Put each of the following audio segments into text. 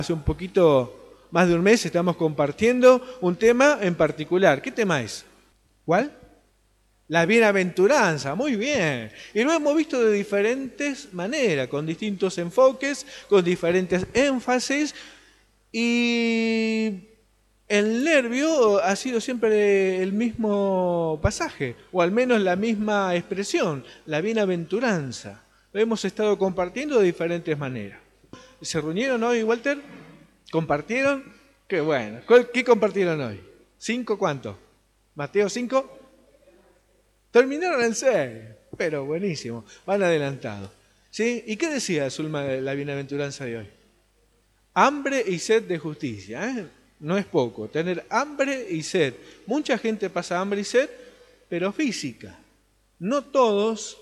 Hace un poquito más de un mes estamos compartiendo un tema en particular. ¿Qué tema es? ¿Cuál? La bienaventuranza, muy bien. Y lo hemos visto de diferentes maneras, con distintos enfoques, con diferentes énfasis. Y el nervio ha sido siempre el mismo pasaje, o al menos la misma expresión, la bienaventuranza. Lo hemos estado compartiendo de diferentes maneras. ¿Se reunieron hoy, Walter? ¿Compartieron? Qué bueno. ¿Qué compartieron hoy? ¿5 cuánto? ¿Mateo 5? Terminaron en 6, pero buenísimo, van adelantados. ¿Sí? ¿Y qué decía Zulma de la bienaventuranza de hoy? Hambre y sed de justicia, ¿eh? No es poco, tener hambre y sed. Mucha gente pasa hambre y sed, pero física. No todos,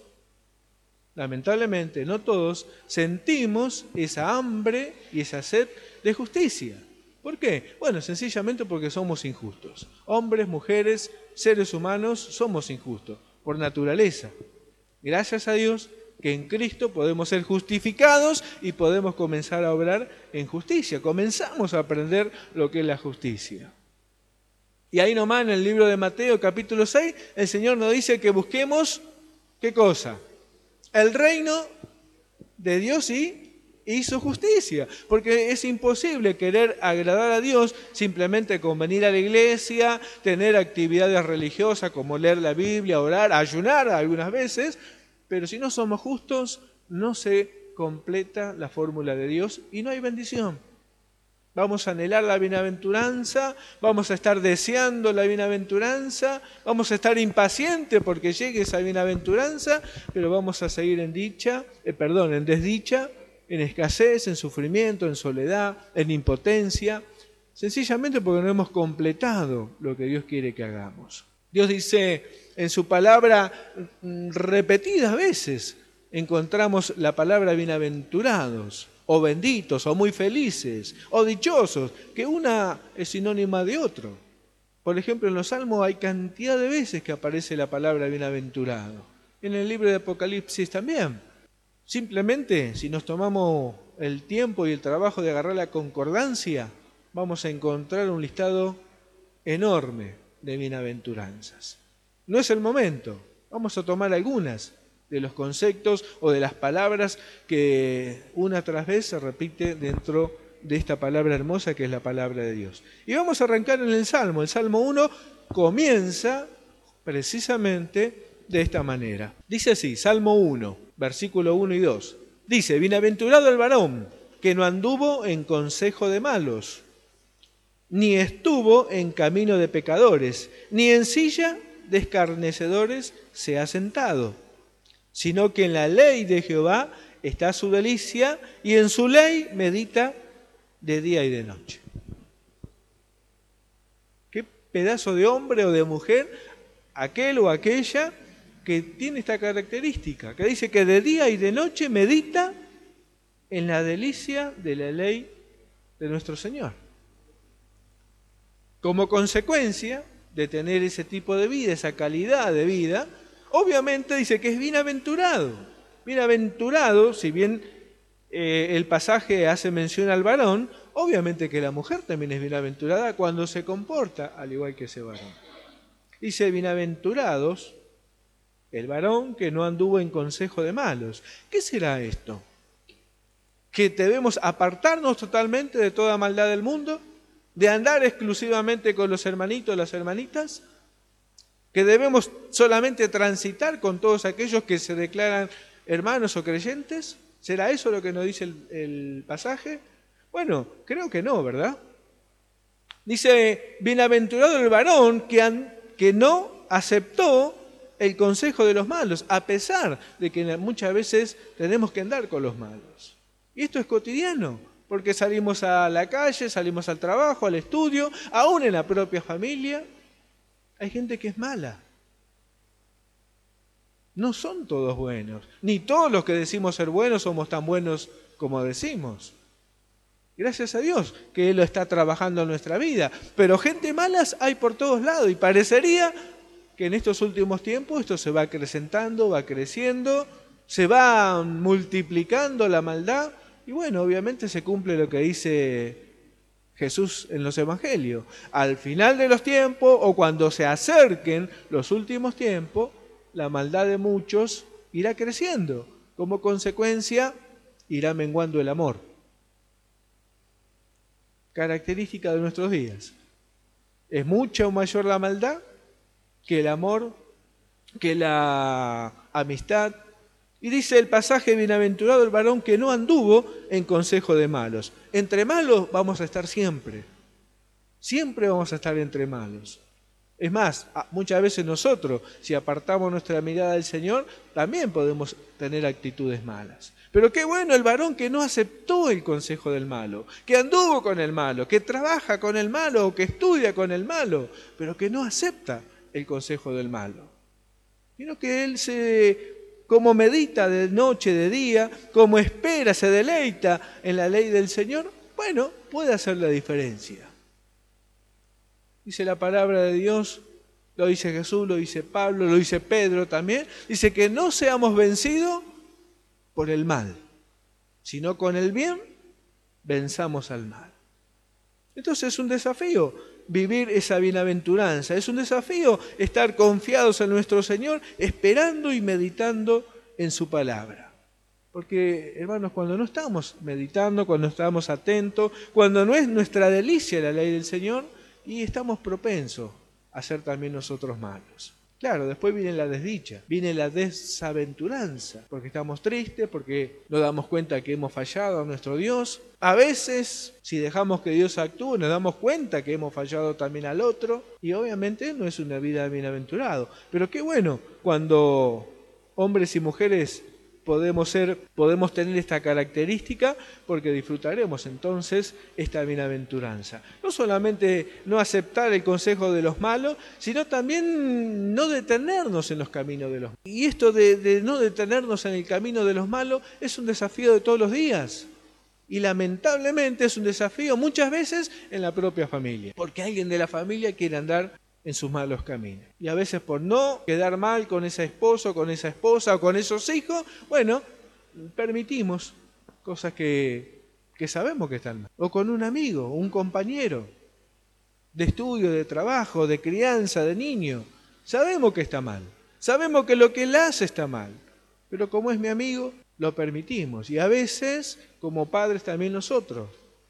lamentablemente, no todos sentimos esa hambre y esa sed de justicia. ¿Por qué? Bueno, sencillamente porque somos injustos. Hombres, mujeres, seres humanos, somos injustos, por naturaleza. Gracias a Dios que en Cristo podemos ser justificados y podemos comenzar a obrar en justicia. Comenzamos a aprender lo que es la justicia. Y ahí nomás en el libro de Mateo, capítulo 6, el Señor nos dice que busquemos, ¿qué cosa? El reino de Dios y su justicia, porque es imposible querer agradar a Dios simplemente con venir a la iglesia, tener actividades religiosas como leer la Biblia, orar, ayunar algunas veces, pero si no somos justos, no se completa la fórmula de Dios y no hay bendición. Vamos a anhelar la bienaventuranza, vamos a estar deseando la bienaventuranza, vamos a estar impacientes porque llegue esa bienaventuranza, pero vamos a seguir en desdicha, en escasez, en sufrimiento, en soledad, en impotencia, sencillamente porque no hemos completado lo que Dios quiere que hagamos. Dios dice en su palabra, repetidas veces encontramos la palabra bienaventurados, o benditos, o muy felices, o dichosos, que una es sinónima de otro. Por ejemplo, en los Salmos hay cantidad de veces que aparece la palabra bienaventurado. En el libro de Apocalipsis también. Simplemente, si nos tomamos el tiempo y el trabajo de agarrar la concordancia, vamos a encontrar un listado enorme de bienaventuranzas. No es el momento, vamos a tomar algunas de los conceptos o de las palabras que una tras vez se repite dentro de esta palabra hermosa que es la palabra de Dios. Y vamos a arrancar en el Salmo. El Salmo 1 comienza precisamente de esta manera. Dice así, Salmo 1, versículo 1 y 2. Dice, bienaventurado el varón que no anduvo en consejo de malos, ni estuvo en camino de pecadores, ni en silla de escarnecedores se ha sentado, sino que en la ley de Jehová está su delicia, y en su ley medita de día y de noche. Qué pedazo de hombre o de mujer, aquel o aquella que tiene esta característica, que dice que de día y de noche medita en la delicia de la ley de nuestro Señor. Como consecuencia de tener ese tipo de vida, esa calidad de vida, obviamente dice que es bienaventurado. Bienaventurado, si bien el pasaje hace mención al varón, obviamente que la mujer también es bienaventurada cuando se comporta al igual que ese varón. Dice, bienaventurados el varón que no anduvo en consejo de malos. ¿Qué será esto? ¿Que debemos apartarnos totalmente de toda maldad del mundo? ¿De andar exclusivamente con los hermanitos, las hermanitas? ¿Que debemos solamente transitar con todos aquellos que se declaran hermanos o creyentes? ¿Será eso lo que nos dice el pasaje? Bueno, creo que no, ¿verdad? Dice, bienaventurado el varón que no aceptó el consejo de los malos, a pesar de que muchas veces tenemos que andar con los malos. Y esto es cotidiano, porque salimos a la calle, salimos al trabajo, al estudio, aún en la propia familia. Hay gente que es mala. No son todos buenos, ni todos los que decimos ser buenos somos tan buenos como decimos. Gracias a Dios que Él lo está trabajando en nuestra vida, pero gente malas hay por todos lados y parecería que en estos últimos tiempos esto se va acrecentando, va creciendo, se va multiplicando la maldad Y bueno, obviamente se cumple lo que dice Jesús en los evangelios. Al final de los tiempos o cuando se acerquen los últimos tiempos, la maldad de muchos irá creciendo. Como consecuencia, irá menguando el amor. Característica de nuestros días. Es mucho mayor la maldad que el amor, que la amistad. Y dice el pasaje, bienaventurado el varón que no anduvo en consejo de malos. Entre malos vamos a estar siempre. Siempre vamos a estar entre malos. Es más, muchas veces nosotros, si apartamos nuestra mirada del Señor, también podemos tener actitudes malas. Pero qué bueno el varón que no aceptó el consejo del malo, que anduvo con el malo, que trabaja con el malo o que estudia con el malo, pero que no acepta el consejo del malo. Sino que él como medita de noche, de día, como espera, se deleita en la ley del Señor, bueno, puede hacer la diferencia. Dice la palabra de Dios, lo dice Jesús, lo dice Pablo, lo dice Pedro también, dice que no seamos vencidos por el mal, sino con el bien venzamos al mal. Entonces es un desafío vivir esa bienaventuranza, es un desafío estar confiados en nuestro Señor, esperando y meditando en su palabra. Porque, hermanos, cuando no estamos meditando, cuando estamos atentos, cuando no es nuestra delicia la ley del Señor, y estamos propensos a ser también nosotros malos. Claro, después viene la desdicha, viene la desaventuranza, porque estamos tristes, porque nos damos cuenta que hemos fallado a nuestro Dios. A veces, si dejamos que Dios actúe, nos damos cuenta que hemos fallado también al otro, y obviamente no es una vida bienaventurado. Pero qué bueno cuando hombres y mujeres podemos tener esta característica, porque disfrutaremos entonces esta bienaventuranza. No solamente no aceptar el consejo de los malos, sino también no detenernos en los caminos de los malos. Y esto de no detenernos en el camino de los malos es un desafío de todos los días. Y lamentablemente es un desafío muchas veces en la propia familia, porque alguien de la familia quiere andar en sus malos caminos. Y a veces por no quedar mal con ese esposo, con esa esposa o con esos hijos, bueno, permitimos cosas que sabemos que están mal. O con un amigo, un compañero de estudio, de trabajo, de crianza, de niño. Sabemos que está mal. Sabemos que lo que él hace está mal. Pero como es mi amigo, lo permitimos. Y a veces, como padres también nosotros,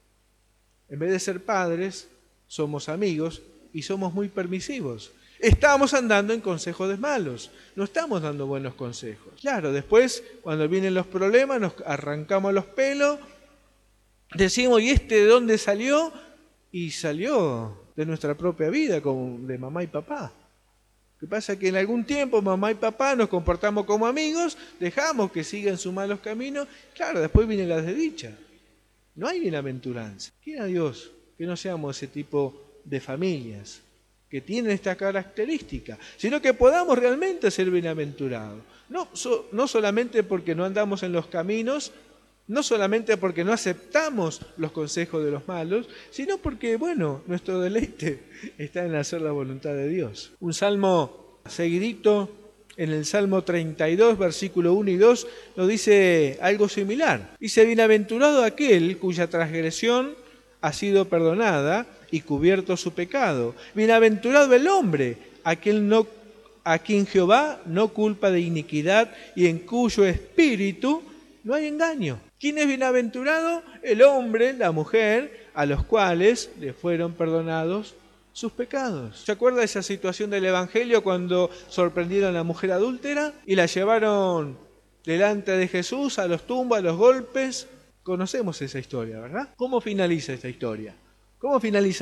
en vez de ser padres, somos amigos y somos muy permisivos. Estamos andando en consejos de malos, no estamos dando buenos consejos. Claro, después, cuando vienen los problemas, nos arrancamos los pelos, decimos, ¿y este de dónde salió? Y salió de nuestra propia vida, como de mamá y papá. Lo que pasa es que en algún tiempo mamá y papá nos comportamos como amigos, dejamos que sigan sus malos caminos, claro, después viene la desdicha. No hay bienaventuranza. Quiera Dios que no seamos ese tipo de familias que tienen esta característica, sino que podamos realmente ser bienaventurados. No solamente porque no andamos en los caminos, no solamente porque no aceptamos los consejos de los malos, sino porque, bueno, nuestro deleite está en hacer la voluntad de Dios. Un salmo seguidito, en el Salmo 32, versículo 1 y 2, nos dice algo similar. Dice, bienaventurado aquel cuya transgresión ha sido perdonada y cubierto su pecado. Bienaventurado el hombre, a quien Jehová no culpa de iniquidad y en cuyo espíritu no hay engaño. ¿Quién es bienaventurado? El hombre, la mujer, a los cuales le fueron perdonados sus pecados. ¿Se acuerda de esa situación del Evangelio cuando sorprendieron a la mujer adúltera y la llevaron delante de Jesús a los tumbos, a los golpes? Conocemos esa historia, ¿verdad? ¿Cómo finaliza esta historia? ¿Cómo finaliza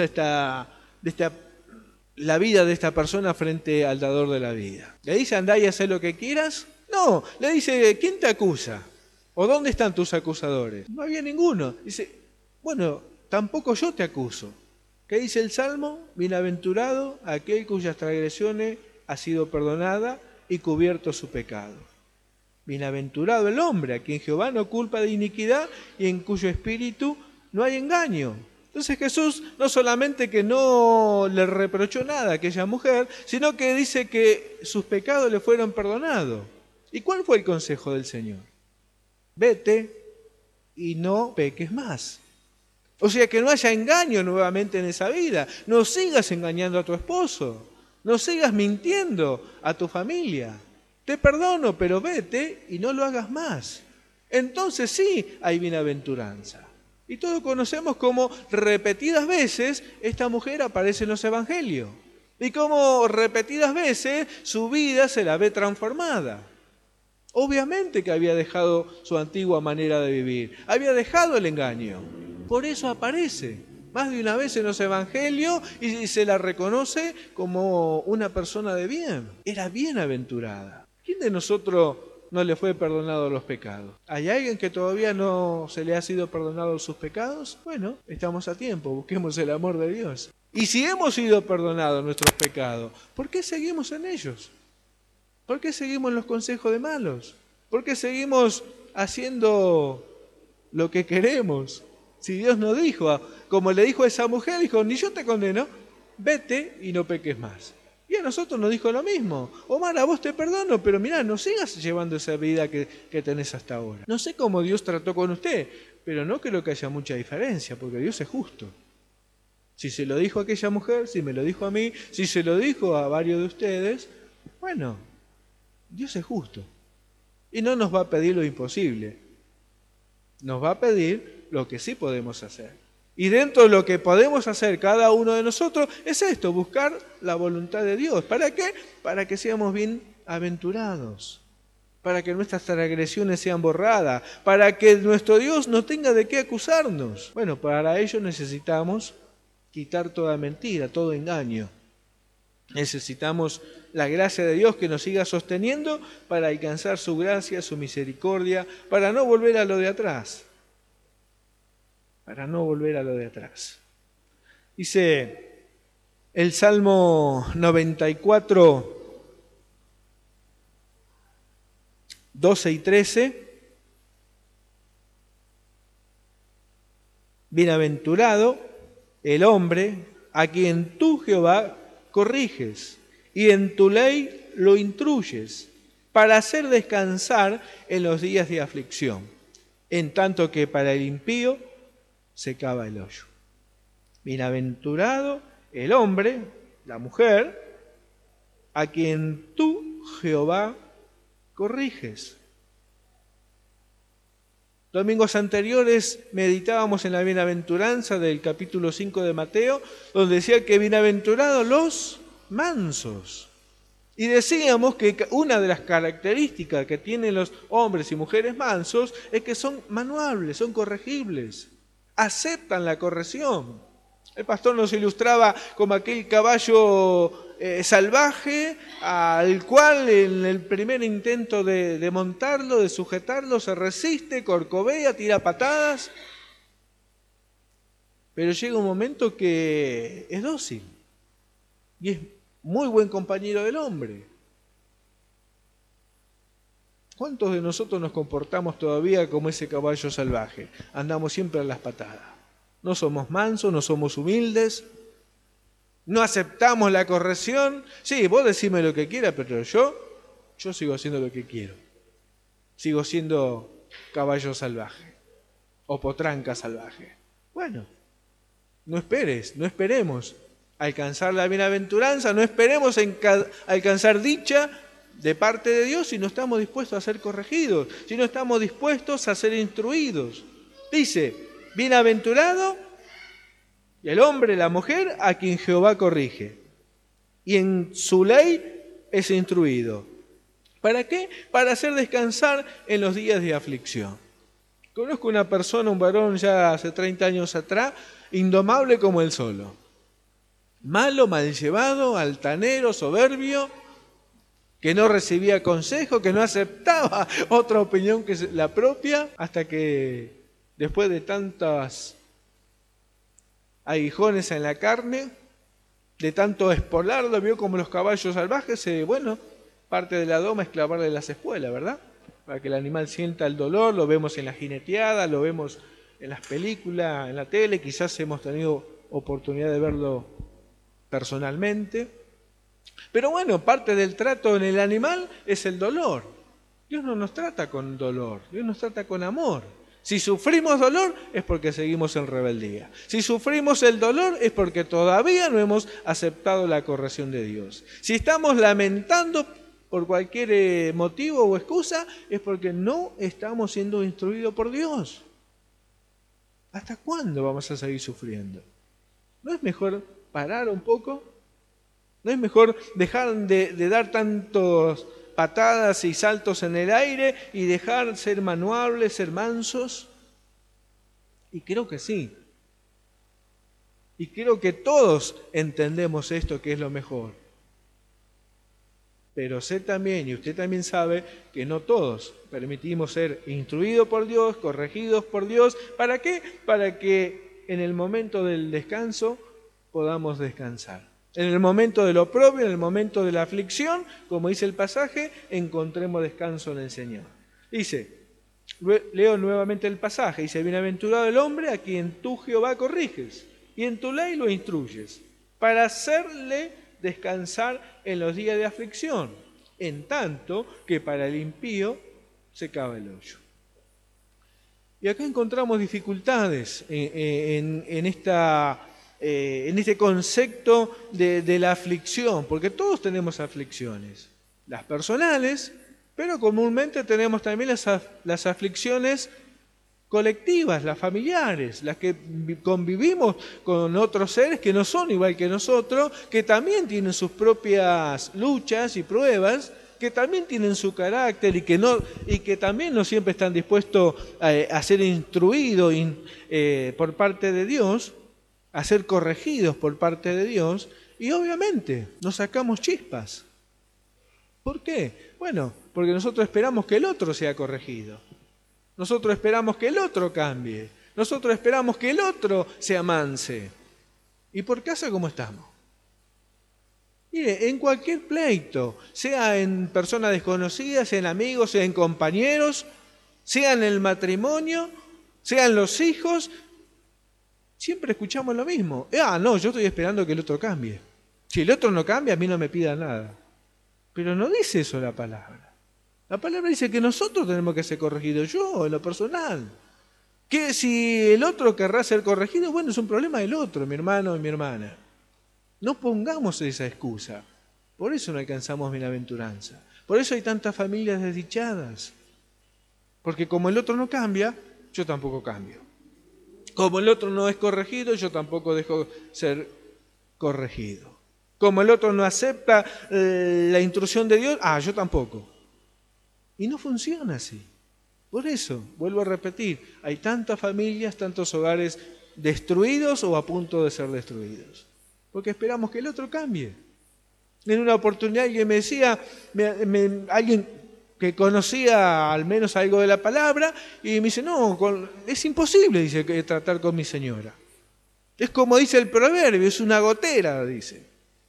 la vida de esta persona frente al dador de la vida? ¿Le dice andá y haz lo que quieras? No, le dice, ¿quién te acusa? ¿O dónde están tus acusadores? No había ninguno. Dice, bueno, tampoco yo te acuso. ¿Qué dice el Salmo? Bienaventurado aquel cuyas transgresiones ha sido perdonada y cubierto su pecado. Bienaventurado el hombre a quien Jehová no culpa de iniquidad y en cuyo espíritu no hay engaño. Entonces Jesús no solamente que no le reprochó nada a aquella mujer, sino que dice que sus pecados le fueron perdonados. ¿Y cuál fue el consejo del Señor? Vete y no peques más. O sea, que no haya engaño nuevamente en esa vida. No sigas engañando a tu esposo. No sigas mintiendo a tu familia. Te perdono, pero vete y no lo hagas más. Entonces sí hay bienaventuranza. Y todos conocemos cómo repetidas veces esta mujer aparece en los evangelios. Y cómo repetidas veces su vida se la ve transformada. Obviamente que había dejado su antigua manera de vivir. Había dejado el engaño. Por eso aparece más de una vez en los evangelios y se la reconoce como una persona de bien. Era bienaventurada. ¿Quién de nosotros no le fue perdonado los pecados? ¿Hay alguien que todavía no se le ha sido perdonado sus pecados? Bueno, estamos a tiempo, busquemos el amor de Dios. Y si hemos sido perdonados nuestros pecados, ¿por qué seguimos en ellos? ¿Por qué seguimos en los consejos de malos? ¿Por qué seguimos haciendo lo que queremos? Si Dios nos dijo, como le dijo a esa mujer, dijo, ni yo te condeno, vete y no peques más. Y a nosotros nos dijo lo mismo. Omar, a vos te perdono, pero mirá, no sigas llevando esa vida que tenés hasta ahora. No sé cómo Dios trató con usted, pero no creo que haya mucha diferencia, porque Dios es justo. Si se lo dijo a aquella mujer, si me lo dijo a mí, si se lo dijo a varios de ustedes, bueno, Dios es justo. Y no nos va a pedir lo imposible. Nos va a pedir lo que sí podemos hacer. Y dentro de lo que podemos hacer cada uno de nosotros es esto, buscar la voluntad de Dios. ¿Para qué? Para que seamos bienaventurados. Para que nuestras transgresiones sean borradas. Para que nuestro Dios no tenga de qué acusarnos. Bueno, para ello necesitamos quitar toda mentira, todo engaño. Necesitamos la gracia de Dios que nos siga sosteniendo para alcanzar su gracia, su misericordia, para no volver a lo de atrás. Para no volver a lo de atrás. Dice el Salmo 94, 12 y 13. Bienaventurado el hombre a quien tú, Jehová, corriges y en tu ley lo instruyes para hacer descansar en los días de aflicción, en tanto que para el impío se cava el hoyo. Bienaventurado el hombre, la mujer, a quien tú, Jehová, corriges. Domingos anteriores meditábamos en la bienaventuranza del capítulo 5 de Mateo, donde decía que bienaventurados los mansos. Y decíamos que una de las características que tienen los hombres y mujeres mansos es que son manuables, son corregibles, aceptan la corrección. El pastor nos ilustraba como aquel caballo salvaje al cual en el primer intento de montarlo, de sujetarlo, se resiste, corcovea, tira patadas, pero llega un momento que es dócil y es muy buen compañero del hombre. ¿Cuántos de nosotros nos comportamos todavía como ese caballo salvaje? Andamos siempre a las patadas. No somos mansos, no somos humildes, no aceptamos la corrección. Sí, vos decime lo que quieras, pero yo sigo haciendo lo que quiero. Sigo siendo caballo salvaje o potranca salvaje. Bueno, no esperemos alcanzar la bienaventuranza, no esperemos alcanzar dicha de parte de Dios si no estamos dispuestos a ser corregidos, si no estamos dispuestos a ser instruidos. Dice, bienaventurado el hombre, la mujer, a quien Jehová corrige, y en su ley es instruido. ¿Para qué? Para hacer descansar en los días de aflicción. Conozco una persona, un varón ya hace 30 años atrás, indomable como él solo. Malo, mal llevado, altanero, soberbio, que no recibía consejo, que no aceptaba otra opinión que la propia, hasta que después de tantas aguijones en la carne, de tanto espolarlo, vio como los caballos salvajes, parte de la doma es clavarle las espuelas, ¿verdad? Para que el animal sienta el dolor, lo vemos en la jineteada, lo vemos en las películas, en la tele, quizás hemos tenido oportunidad de verlo personalmente. Pero bueno, parte del trato en el animal es el dolor. Dios no nos trata con dolor, Dios nos trata con amor. Si sufrimos dolor es porque seguimos en rebeldía. Si sufrimos el dolor es porque todavía no hemos aceptado la corrección de Dios. Si estamos lamentando por cualquier motivo o excusa es porque no estamos siendo instruidos por Dios. ¿Hasta cuándo vamos a seguir sufriendo? ¿No es mejor parar un poco? ¿No es mejor dejar de dar tantos patadas y saltos en el aire y dejar ser manuables, ser mansos? Y creo que sí. Y creo que todos entendemos esto, que es lo mejor. Pero sé también, y usted también sabe, que no todos permitimos ser instruidos por Dios, corregidos por Dios. ¿Para qué? Para que en el momento del descanso podamos descansar. En el momento del oprobio, en el momento de la aflicción, como dice el pasaje, encontremos descanso en el Señor. Dice, leo nuevamente el pasaje, dice, bienaventurado el hombre a quien tú, Jehová, corriges, y en tu ley lo instruyes, para hacerle descansar en los días de aflicción, en tanto que para el impío se cava el hoyo. Y acá encontramos dificultades en este concepto de la aflicción, porque todos tenemos aflicciones, las personales, pero comúnmente tenemos también las aflicciones colectivas, las familiares, las que convivimos con otros seres que no son igual que nosotros, que también tienen sus propias luchas y pruebas, que también tienen su carácter y que también no siempre están dispuestos a ser instruidos por parte de Dios, a ser corregidos por parte de Dios, y obviamente nos sacamos chispas. ¿Por qué? Bueno, porque nosotros esperamos que el otro sea corregido. Nosotros esperamos que el otro cambie. Nosotros esperamos que el otro se amanse. ¿Y por casa cómo estamos? Mire, en cualquier pleito, sea en personas desconocidas, sea en amigos, sea en compañeros, sea en el matrimonio, sea en los hijos, siempre escuchamos lo mismo. No, yo estoy esperando que el otro cambie. Si el otro no cambia, a mí no me pida nada. Pero no dice eso la palabra. La palabra dice que nosotros tenemos que ser corregidos, yo en lo personal. Que si el otro querrá ser corregido, bueno, es un problema del otro, mi hermano y mi hermana. No pongamos esa excusa. Por eso no alcanzamos bienaventuranza. Por eso hay tantas familias desdichadas. Porque como el otro no cambia, yo tampoco cambio. Como el otro no es corregido, yo tampoco dejo ser corregido. Como el otro no acepta la instrucción de Dios, yo tampoco. Y no funciona así. Por eso, vuelvo a repetir, hay tantas familias, tantos hogares destruidos o a punto de ser destruidos. Porque esperamos que el otro cambie. En una oportunidad alguien me decía, alguien que conocía al menos algo de la palabra, y me dice, no, es imposible, dice, tratar con mi señora. Es como dice el proverbio, es una gotera, dice.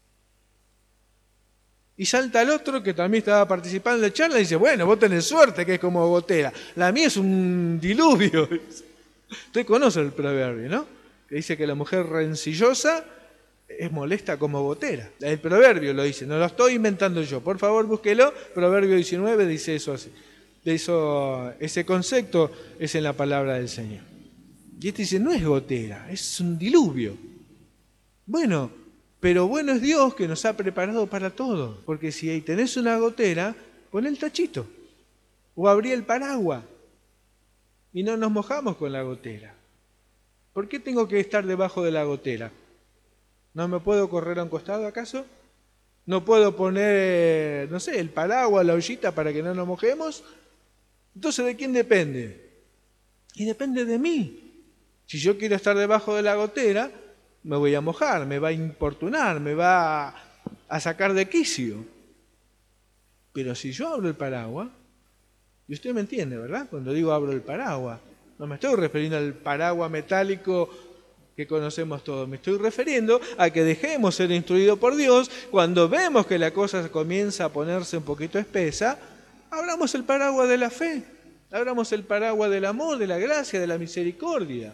Y salta el otro que también estaba participando en la charla y dice, bueno, vos tenés suerte que es como gotera. La mía es un diluvio. Usted conoce el proverbio, ¿no? Que dice que la mujer rencillosa es molesta como gotera. El proverbio lo dice, no lo estoy inventando yo. Por favor, búsquelo. Proverbio 19 dice eso así. Ese concepto es en la palabra del Señor. Y este dice, no es gotera, es un diluvio. Bueno, pero bueno es Dios que nos ha preparado para todo. Porque si ahí tenés una gotera, pon el tachito. O abrí el paraguas. Y no nos mojamos con la gotera. ¿Por qué tengo que estar debajo de la gotera? ¿No me puedo correr a un costado acaso? ¿No puedo poner, no sé, el paraguas, la ollita para que no nos mojemos? Entonces, ¿de quién depende? Y depende de mí. Si yo quiero estar debajo de la gotera, me voy a mojar, me va a importunar, me va a sacar de quicio. Pero si yo abro el paraguas, y usted me entiende, ¿verdad? Cuando digo abro el paraguas, no me estoy refiriendo al paraguas metálico que conocemos todos, me estoy refiriendo a que dejemos ser instruidos por Dios. Cuando vemos que la cosa comienza a ponerse un poquito espesa, abramos el paraguas de la fe, abramos el paraguas del amor, de la gracia, de la misericordia.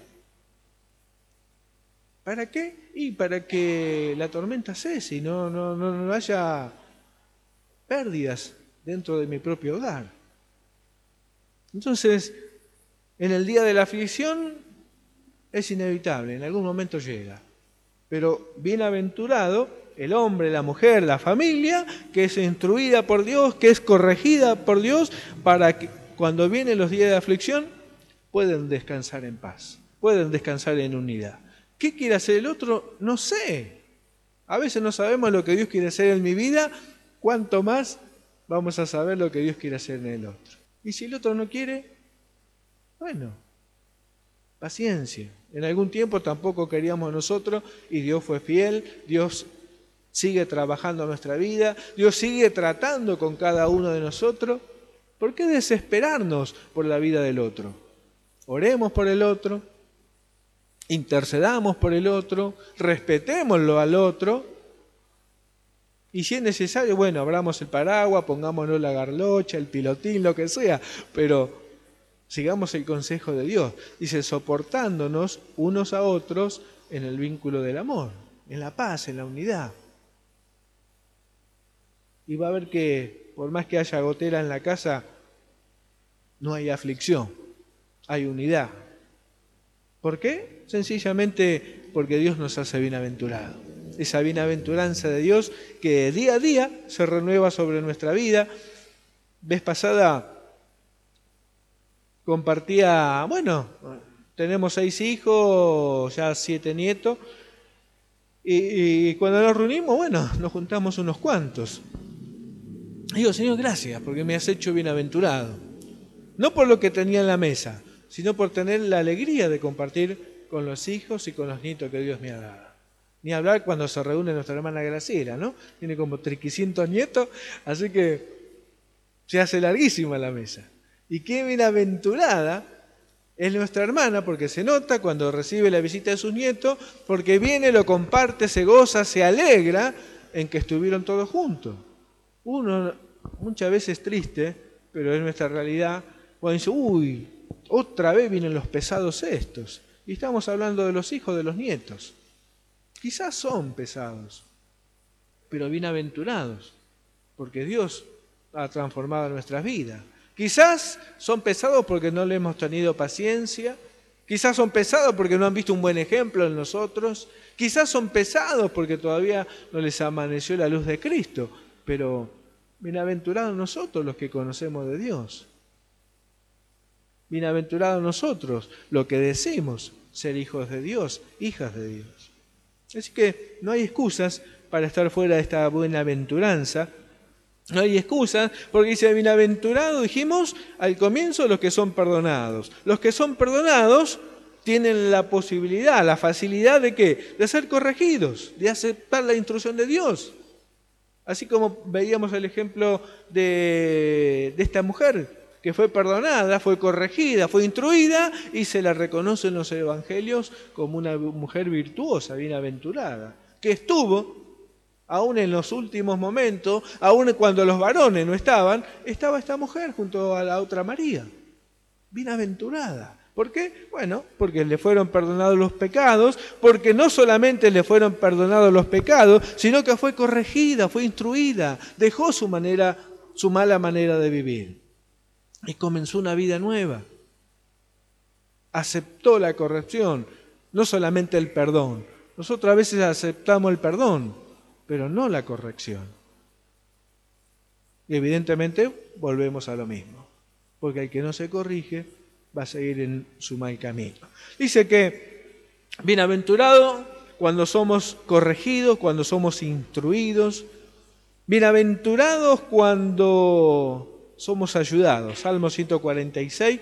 ¿Para qué? Y para que la tormenta cese y no haya pérdidas dentro de mi propio hogar. Entonces, En el día de la aflicción es inevitable, en algún momento llega. Pero bienaventurado el hombre, la mujer, la familia, que es instruida por Dios, que es corregida por Dios, para que cuando vienen los días de aflicción pueden descansar en paz, pueden descansar en unidad. ¿Qué quiere hacer el otro? No sé. A veces no sabemos lo que Dios quiere hacer en mi vida, cuánto más vamos a saber lo que Dios quiere hacer en el otro. Y si el otro no quiere, bueno, paciencia. En algún tiempo tampoco queríamos nosotros y Dios fue fiel, Dios sigue trabajando en nuestra vida, Dios sigue tratando con cada uno de nosotros. ¿Por qué desesperarnos por la vida del otro? Oremos por el otro, intercedamos por el otro, respetémoslo al otro, y si es necesario, bueno, abramos el paraguas, pongámonos la garlocha, el pilotín, lo que sea, pero sigamos el consejo de Dios. Dice, soportándonos unos a otros en el vínculo del amor, en la paz, en la unidad. Y va a ver que, por más que haya gotera en la casa, no hay aflicción, hay unidad. ¿Por qué? Sencillamente porque Dios nos hace bienaventurados. Esa bienaventuranza de Dios que día a día se renueva sobre nuestra vida. Vez pasada compartía, bueno, tenemos 6 hijos, ya 7 nietos, y cuando nos reunimos, bueno, nos juntamos unos cuantos. Digo, Señor, gracias, porque me has hecho bienaventurado. No por lo que tenía en la mesa, sino por tener la alegría de compartir con los hijos y con los nietos que Dios me ha dado. Ni hablar cuando se reúne nuestra hermana Graciela, ¿no? Tiene como 300 nietos, así que se hace larguísima la mesa. Y qué bienaventurada es nuestra hermana, porque se nota cuando recibe la visita de sus nietos, porque viene, lo comparte, se goza, se alegra en que estuvieron todos juntos. Uno muchas veces triste, pero es nuestra realidad, cuando dice, uy, otra vez vienen los pesados estos. Y estamos hablando de los hijos, de los nietos. Quizás son pesados, pero bienaventurados, porque Dios ha transformado nuestras vidas. Quizás son pesados porque no le hemos tenido paciencia, quizás son pesados porque no han visto un buen ejemplo en nosotros, quizás son pesados porque todavía no les amaneció la luz de Cristo, pero bienaventurados nosotros los que conocemos de Dios. Bienaventurados nosotros los que decimos ser hijos de Dios, hijas de Dios. Así que no hay excusas para estar fuera de esta bienaventuranza. No hay excusas, porque dice bienaventurado, dijimos al comienzo, los que son perdonados. Los que son perdonados tienen la posibilidad, la facilidad de ¿qué? De ser corregidos, de aceptar la instrucción de Dios. Así como veíamos el ejemplo de esta mujer que fue perdonada, fue corregida, fue instruida y se la reconoce en los evangelios como una mujer virtuosa, bienaventurada, que estuvo, aún en los últimos momentos, aún cuando los varones no estaban, estaba esta mujer junto a la otra María, bienaventurada. ¿Por qué? Bueno, porque le fueron perdonados los pecados, porque no solamente le fueron perdonados los pecados, sino que fue corregida, fue instruida, dejó su mala manera de vivir y comenzó una vida nueva. Aceptó la corrección, no solamente el perdón. Nosotros a veces aceptamos el perdón, pero no la corrección. Y evidentemente volvemos a lo mismo, porque el que no se corrige va a seguir en su mal camino. Dice que bienaventurado cuando somos corregidos, cuando somos instruidos, bienaventurados cuando somos ayudados. Salmo 146,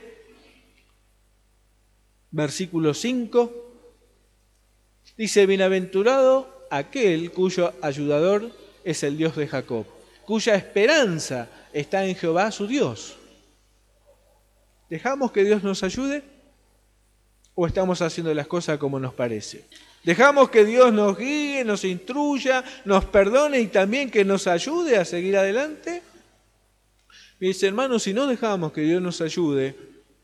versículo 5, dice, bienaventurado aquel cuyo ayudador es el Dios de Jacob, cuya esperanza está en Jehová su Dios. ¿Dejamos que Dios nos ayude o estamos haciendo las cosas como nos parece? ¿Dejamos que Dios nos guíe, nos instruya, nos perdone y también que nos ayude a seguir adelante? Mis hermanos, si no dejamos que Dios nos ayude,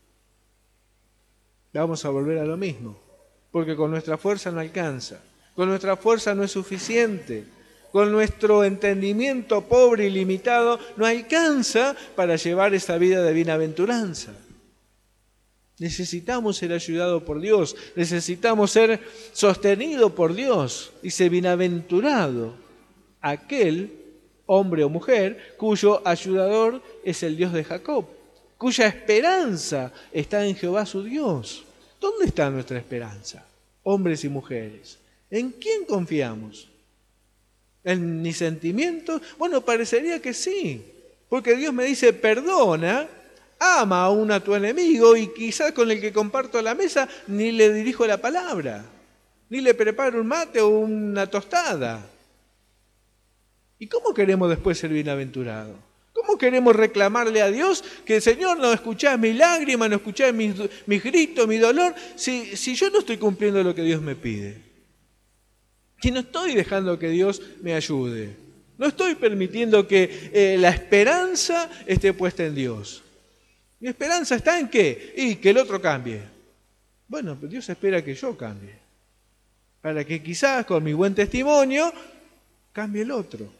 vamos a volver a lo mismo, porque con nuestra fuerza no alcanza, con nuestra fuerza no es suficiente, con nuestro entendimiento pobre y limitado no alcanza para llevar esta vida de bienaventuranza. Necesitamos ser ayudados por Dios, necesitamos ser sostenidos por Dios. Dice, bienaventurado aquel hombre o mujer cuyo ayudador es el Dios de Jacob, cuya esperanza está en Jehová su Dios. ¿Dónde está nuestra esperanza, hombres y mujeres? ¿En quién confiamos? ¿En mis sentimientos? Bueno, parecería que sí, porque Dios me dice, perdona, ama aún a tu enemigo, y quizás con el que comparto la mesa ni le dirijo la palabra, ni le preparo un mate o una tostada. ¿Y cómo queremos después ser bienaventurados? ¿Cómo queremos reclamarle a Dios que, Señor, no escuchás mis lágrimas, no escuchás mis gritos, mi dolor, si yo no estoy cumpliendo lo que Dios me pide? Si no estoy dejando que Dios me ayude, no estoy permitiendo que la esperanza esté puesta en Dios. ¿Mi esperanza está en qué? Y que el otro cambie. Bueno, pero Dios espera que yo cambie, para que quizás con mi buen testimonio cambie el otro.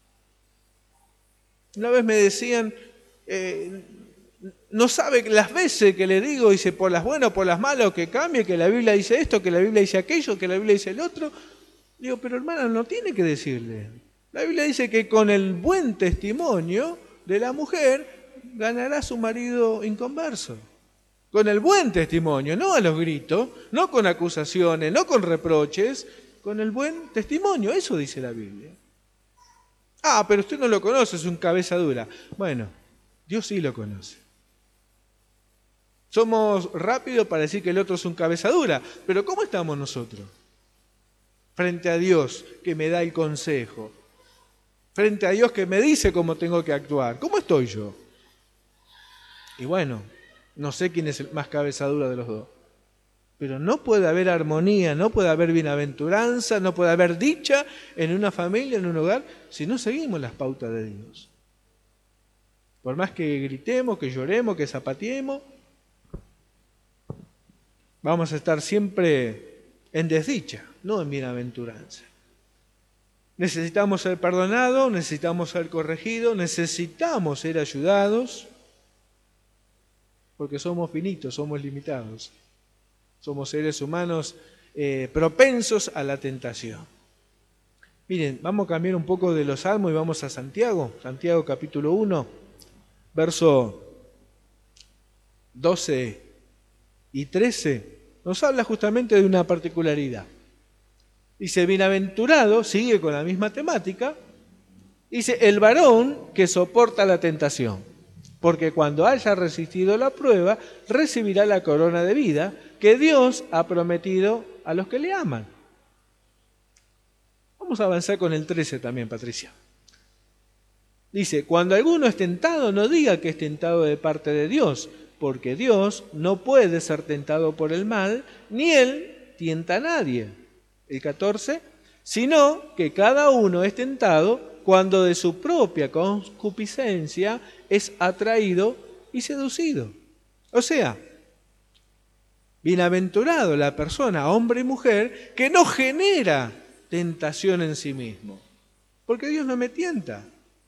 Una vez me decían, no sabe las veces que le digo, dice, por las buenas o por las malas, que cambie, que la Biblia dice esto, que la Biblia dice aquello, que la Biblia dice el otro. Digo, pero hermana, no tiene que decirle. La Biblia dice que con el buen testimonio de la mujer ganará su marido inconverso. Con el buen testimonio, no a los gritos, no con acusaciones, no con reproches, con el buen testimonio. Eso dice la Biblia. Ah, pero usted no lo conoce, es un cabeza dura. Bueno, Dios sí lo conoce. Somos rápidos para decir que el otro es un cabeza dura, pero ¿cómo estamos nosotros? Frente a Dios que me da el consejo, frente a Dios que me dice cómo tengo que actuar. ¿Cómo estoy yo? Y bueno, no sé quién es el más cabeza dura de los dos. Pero no puede haber armonía, no puede haber bienaventuranza, no puede haber dicha en una familia, en un hogar, si no seguimos las pautas de Dios. Por más que gritemos, que lloremos, que zapateemos, vamos a estar siempre en desdicha, no en bienaventuranza. Necesitamos ser perdonados, necesitamos ser corregidos, necesitamos ser ayudados, porque somos finitos, somos limitados. Somos seres humanos propensos a la tentación. Miren, vamos a cambiar un poco de los salmos y vamos a Santiago. Santiago capítulo 1, verso 12 y 13. Nos habla justamente de una particularidad. Dice, bienaventurado, sigue con la misma temática. Dice, el varón que soporta la tentación, porque cuando haya resistido la prueba, recibirá la corona de vida que Dios ha prometido a los que le aman. Vamos a avanzar con el 13 también, Patricia. Dice, cuando alguno es tentado, no diga que es tentado de parte de Dios, porque Dios no puede ser tentado por el mal, ni Él tienta a nadie. El 14, sino que cada uno es tentado cuando de su propia concupiscencia es atraído y seducido. O sea, bienaventurado la persona, hombre y mujer, que no genera tentación en sí mismo, porque Dios no me tienta.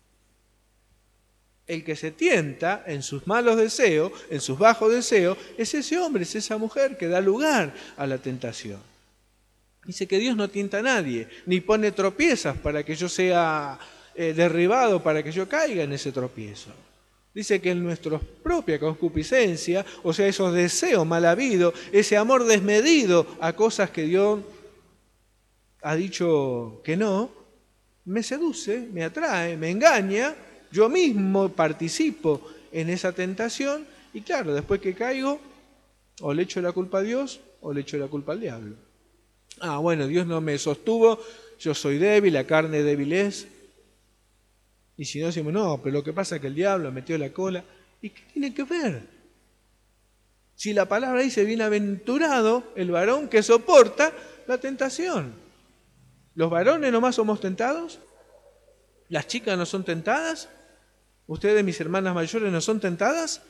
El que se tienta en sus malos deseos, en sus bajos deseos, es ese hombre, es esa mujer que da lugar a la tentación. Dice que Dios no tienta a nadie, ni pone tropiezas para que yo sea derribado, para que yo caiga en ese tropiezo. Dice que en nuestra propia concupiscencia, o sea, esos deseos mal habidos, ese amor desmedido a cosas que Dios ha dicho que no, me seduce, me atrae, me engaña, yo mismo participo en esa tentación y claro, después que caigo, o le echo la culpa a Dios o le echo la culpa al diablo. Ah, bueno, Dios no me sostuvo, yo soy débil, la carne débil es. Y si no decimos, no, pero lo que pasa es que el diablo metió la cola. ¿Y qué tiene que ver? Si la palabra dice, bienaventurado el varón que soporta la tentación. ¿Los varones nomás somos tentados? ¿Las chicas no son tentadas? ¿Ustedes, mis hermanas mayores, no son tentadas?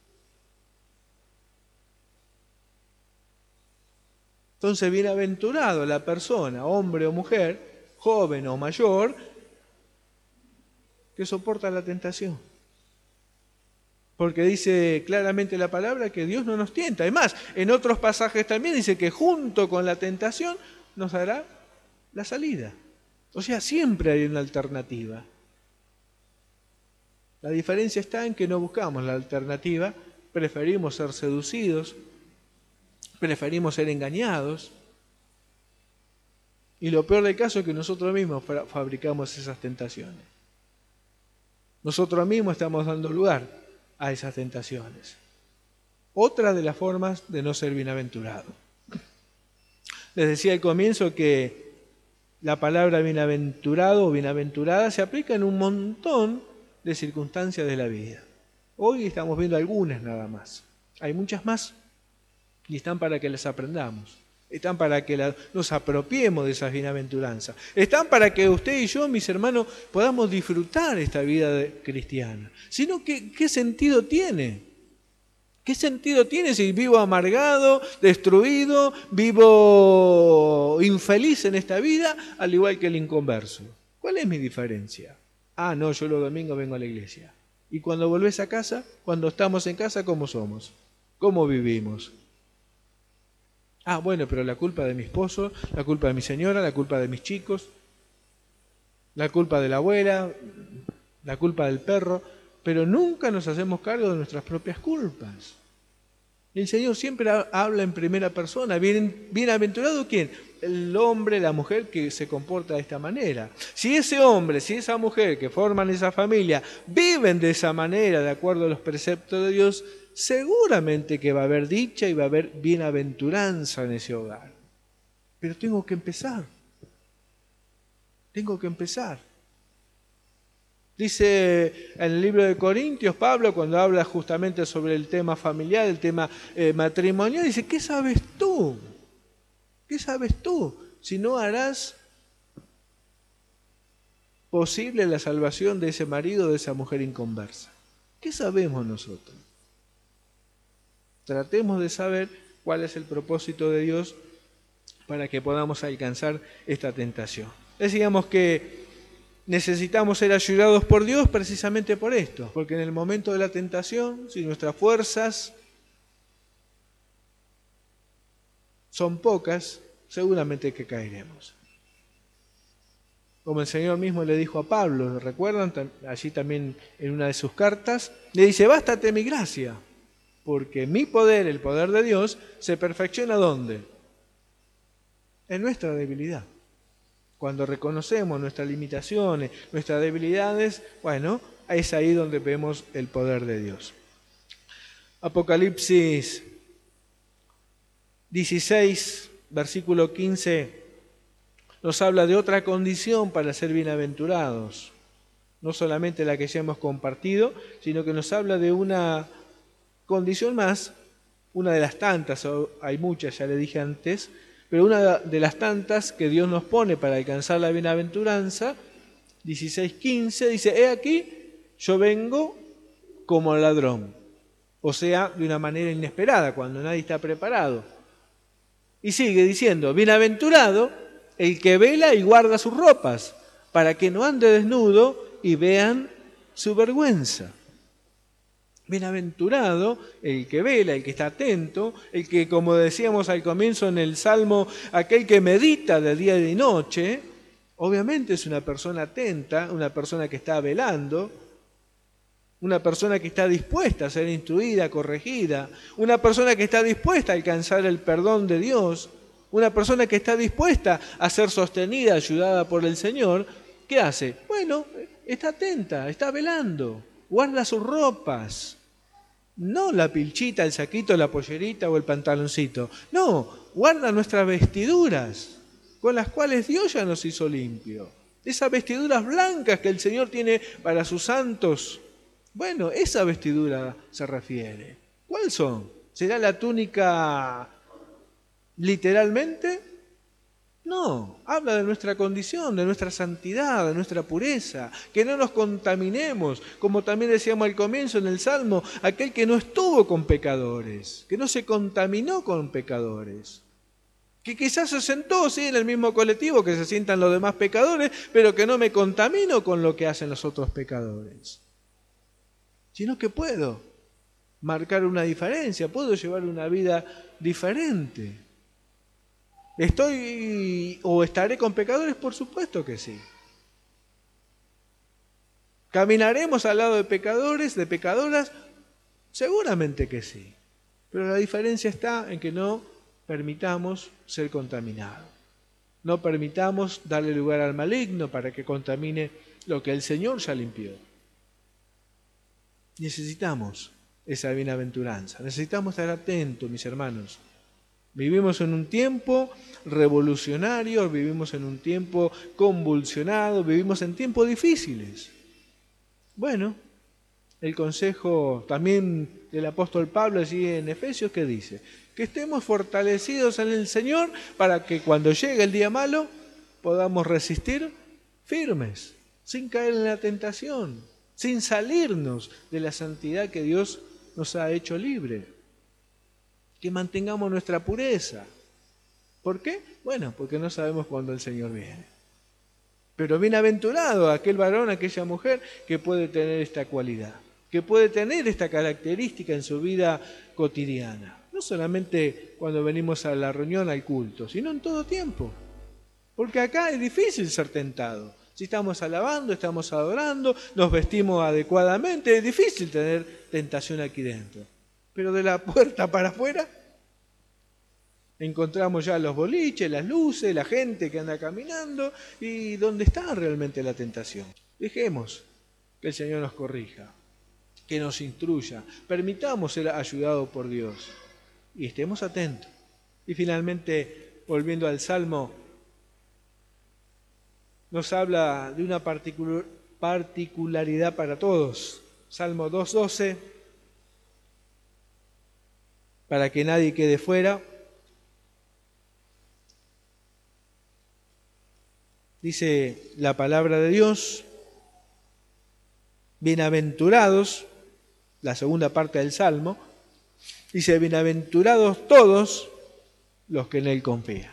Entonces, bienaventurado la persona, hombre o mujer, joven o mayor, que soporta la tentación. Porque dice claramente la palabra que Dios no nos tienta. Además, en otros pasajes también dice que junto con la tentación nos dará la salida. O sea, siempre hay una alternativa. La diferencia está en que no buscamos la alternativa, preferimos ser seducidos, preferimos ser engañados. Y lo peor del caso es que nosotros mismos fabricamos esas tentaciones. Nosotros mismos estamos dando lugar a esas tentaciones. Otra de las formas de no ser bienaventurado. Les decía al comienzo que la palabra bienaventurado o bienaventurada se aplica en un montón de circunstancias de la vida. Hoy estamos viendo algunas nada más. Hay muchas más y están para que las aprendamos. Están para que nos apropiemos de esas bienaventuranzas. Están para que usted y yo, mis hermanos, podamos disfrutar esta vida cristiana. Sino, ¿qué sentido tiene? ¿Qué sentido tiene si vivo amargado, destruido, vivo infeliz en esta vida, al igual que el inconverso? ¿Cuál es mi diferencia? Ah, no, yo los domingos vengo a la iglesia. ¿Y cuando volvés a casa? Cuando estamos en casa, ¿cómo somos? ¿Cómo vivimos? Ah, bueno, pero la culpa de mi esposo, la culpa de mi señora, la culpa de mis chicos, la culpa de la abuela, la culpa del perro, pero nunca nos hacemos cargo de nuestras propias culpas. Y el Señor siempre habla en primera persona. ¿Bienaventurado quién? El hombre, la mujer que se comporta de esta manera. Si ese hombre, si esa mujer que forman esa familia viven de esa manera, de acuerdo a los preceptos de Dios, seguramente que va a haber dicha y va a haber bienaventuranza en ese hogar. Pero tengo que empezar. Tengo que empezar. Dice en el libro de Corintios, Pablo, cuando habla justamente sobre el tema familiar, el tema matrimonial, dice, ¿qué sabes tú? ¿Qué sabes tú si no harás posible la salvación de ese marido o de esa mujer inconversa? ¿Qué sabemos nosotros? Tratemos de saber cuál es el propósito de Dios para que podamos alcanzar esta tentación. Decíamos que necesitamos ser ayudados por Dios precisamente por esto, porque en el momento de la tentación, si nuestras fuerzas son pocas, seguramente que caeremos. Como el Señor mismo le dijo a Pablo, ¿recuerdan? Allí también en una de sus cartas, le dice, bástate mi gracia, porque mi poder, el poder de Dios, se perfecciona ¿dónde? En nuestra debilidad. Cuando reconocemos nuestras limitaciones, nuestras debilidades, bueno, es ahí donde vemos el poder de Dios. Apocalipsis 16, versículo 15, nos habla de otra condición para ser bienaventurados. No solamente la que ya hemos compartido, sino que nos habla de una condición más, una de las tantas, hay muchas, ya le dije antes, pero una de las tantas que Dios nos pone para alcanzar la bienaventuranza, 16:15, dice, he aquí, yo vengo como ladrón. O sea, de una manera inesperada, cuando nadie está preparado. Y sigue diciendo, bienaventurado el que vela y guarda sus ropas, para que no ande desnudo y vean su vergüenza. Bienaventurado el que vela, el que está atento, el que, como decíamos al comienzo en el Salmo, aquel que medita de día y de noche, obviamente es una persona atenta, una persona que está velando, una persona que está dispuesta a ser instruida, corregida, una persona que está dispuesta a alcanzar el perdón de Dios, una persona que está dispuesta a ser sostenida, ayudada por el Señor. ¿Qué hace? Bueno, está atenta, está velando. Guarda sus ropas, no la pilchita, el saquito, la pollerita o el pantaloncito. No, guarda nuestras vestiduras, con las cuales Dios ya nos hizo limpio. Esas vestiduras blancas que el Señor tiene para sus santos. Bueno, esa vestidura se refiere. ¿Cuáles son? ¿Será la túnica literalmente? No, habla de nuestra condición, de nuestra santidad, de nuestra pureza, que no nos contaminemos, como también decíamos al comienzo en el Salmo, aquel que no estuvo con pecadores, que no se contaminó con pecadores, que quizás se sentó, sí, en el mismo colectivo que se sientan los demás pecadores, pero que no me contamino con lo que hacen los otros pecadores, sino que puedo marcar una diferencia, puedo llevar una vida diferente. ¿Estoy o estaré con pecadores? Por supuesto que sí. ¿Caminaremos al lado de pecadores, de pecadoras? Seguramente que sí. Pero la diferencia está en que no permitamos ser contaminados. No permitamos darle lugar al maligno para que contamine lo que el Señor ya limpió. Necesitamos esa bienaventuranza. Necesitamos estar atentos, mis hermanos. Vivimos en un tiempo revolucionario, vivimos en un tiempo convulsionado, vivimos en tiempos difíciles. Bueno, el consejo también del apóstol Pablo allí en Efesios, ¿qué dice? Que estemos fortalecidos en el Señor para que cuando llegue el día malo podamos resistir firmes, sin caer en la tentación, sin salirnos de la santidad que Dios nos ha hecho libre. Que mantengamos nuestra pureza. ¿Por qué? Bueno, porque no sabemos cuándo el Señor viene. Pero bienaventurado aquel varón, aquella mujer que puede tener esta cualidad, que puede tener esta característica en su vida cotidiana. No solamente cuando venimos a la reunión, al culto, sino en todo tiempo. Porque acá es difícil ser tentado. Si estamos alabando, estamos adorando, nos vestimos adecuadamente, es difícil tener tentación aquí dentro. Pero de la puerta para afuera encontramos ya los boliches, las luces, la gente que anda caminando. ¿Y dónde está realmente la tentación? Dejemos que el Señor nos corrija, que nos instruya. Permitamos ser ayudados por Dios y estemos atentos. Y finalmente, volviendo al Salmo, nos habla de una particularidad para todos. Salmo 2:12. Para que nadie quede fuera. Dice la palabra de Dios, bienaventurados, la segunda parte del Salmo, dice, bienaventurados todos los que en Él confían.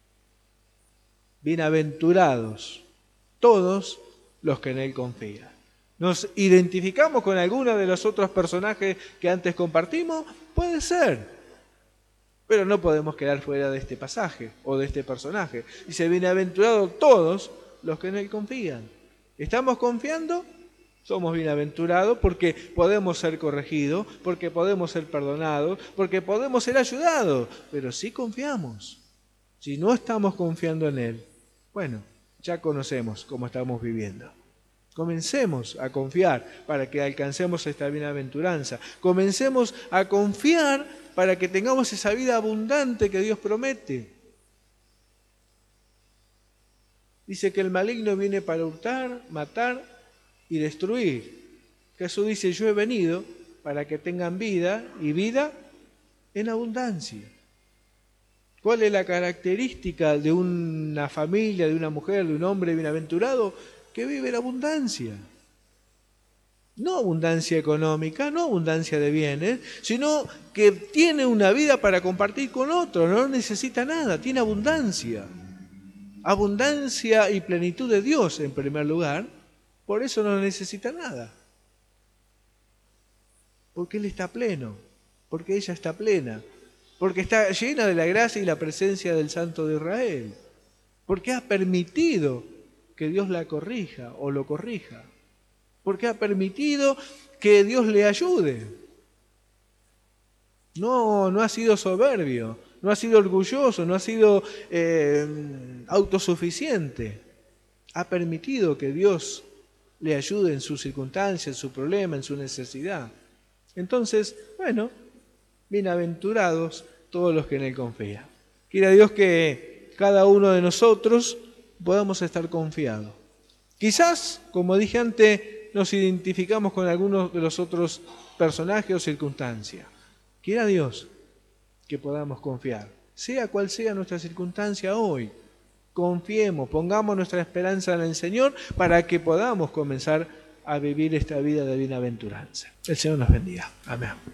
Bienaventurados todos los que en Él confían. ¿Nos identificamos con alguno de los otros personajes que antes compartimos? Puede ser, pero no podemos quedar fuera de este pasaje o de este personaje. Dice, bienaventurados todos los que en Él confían. ¿Estamos confiando? Somos bienaventurados porque podemos ser corregidos, porque podemos ser perdonados, porque podemos ser ayudados, pero sí confiamos. Si no estamos confiando en Él, bueno, ya conocemos cómo estamos viviendo. Comencemos a confiar para que alcancemos esta bienaventuranza. Comencemos a confiar para que tengamos esa vida abundante que Dios promete. Dice que el maligno viene para hurtar, matar y destruir. Jesús dice, yo he venido para que tengan vida y vida en abundancia. ¿Cuál es la característica de una familia, de una mujer, de un hombre bienaventurado? Que vive en abundancia. No abundancia económica, no abundancia de bienes, sino que tiene una vida para compartir con otros, no necesita nada, tiene abundancia. Abundancia y plenitud de Dios en primer lugar, por eso no necesita nada. Porque Él está pleno, porque ella está plena, porque está llena de la gracia y la presencia del Santo de Israel, porque ha permitido que Dios la corrija o lo corrija, porque ha permitido que Dios le ayude. No ha sido soberbio, no ha sido orgulloso, no ha sido autosuficiente. Ha permitido que Dios le ayude en sus circunstancias, en su problema, en su necesidad. Entonces, bueno, bienaventurados todos los que en Él confían. Quiera Dios que cada uno de nosotros podamos estar confiados. Quizás, como dije antes, nos identificamos con algunos de los otros personajes o circunstancias. Quiera Dios que podamos confiar, sea cual sea nuestra circunstancia hoy. Confiemos, pongamos nuestra esperanza en el Señor para que podamos comenzar a vivir esta vida de bienaventuranza. El Señor nos bendiga. Amén.